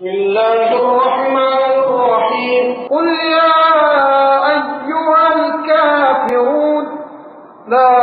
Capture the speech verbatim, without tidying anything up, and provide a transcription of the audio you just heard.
بسم الله الرحمن الرحيم قل يا أيها الكافرون لا